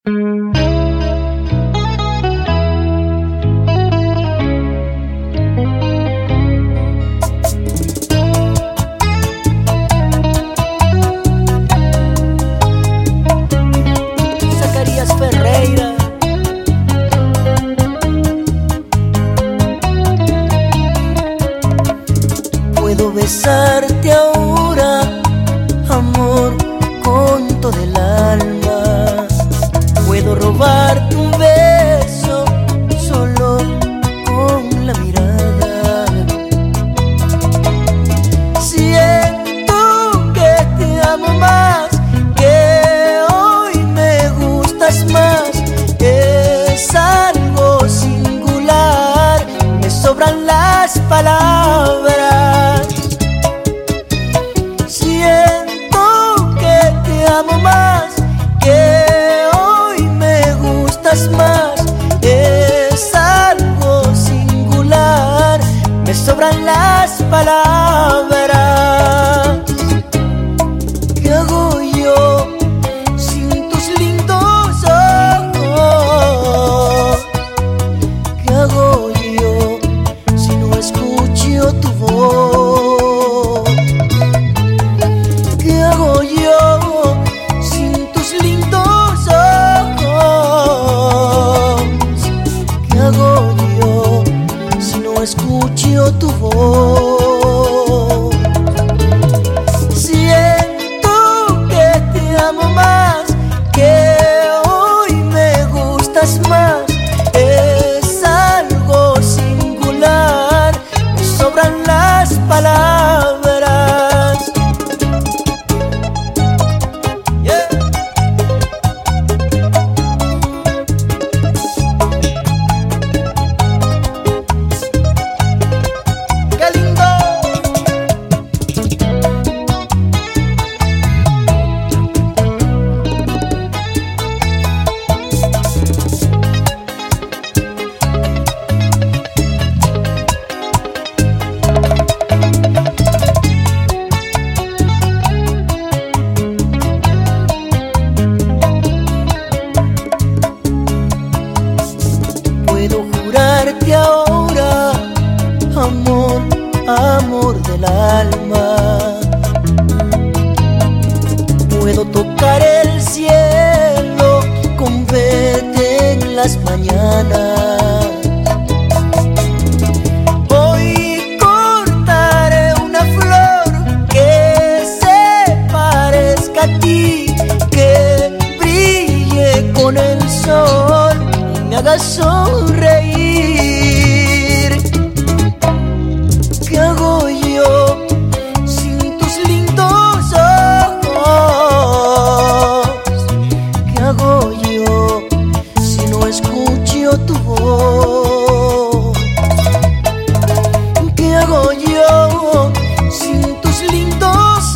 Zacarías Ferreira. Puedo besarte ahora, amor, con todo el alma. Puedo robarte un beso solo con la mirada. Siento que te amo más, que hoy me gustas más. Es algo singular, me sobran las palabras. Siento que te amo más, que hoy me gustas más. Es algo singular, me sobran las palabras. ¿Qué hago yo sin tus lindos ojos? ¿Qué hago yo si no escucho tu voz? ¿Qué hago yo sin tus lindos ojos? ¿Qué hago yo si no escucho tu voz? Siento que te amo más, que hoy me gustas más. Es algo singular, me sobran las palabras. Yeah. ¡Qué lindo! Puedo jurarte ahora, amor, amor del alma. Puedo tocar el cielo con verte en las mañanas. Hoy cortaré una flor que se parezca a ti, que brille con el sol y me haga sonreír. ¿Qué hago yo sin tus lindos ojos? ¿Qué hago yo si no escucho tu voz? ¿Qué hago yo sin tus lindos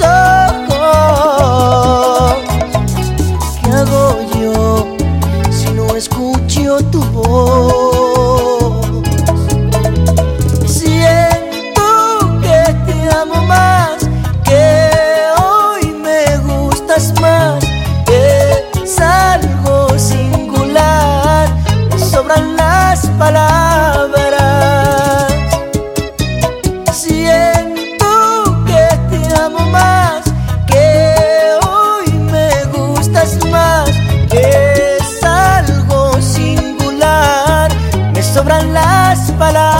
ojos? ¿Qué hago yo si no escucho tu voz? Siento que te amo más, que hoy me gustas más. Es algo singular, me sobran las palabras. Siento que te amo más, que hoy me gustas más. Es algo singular, me sobran las palabras.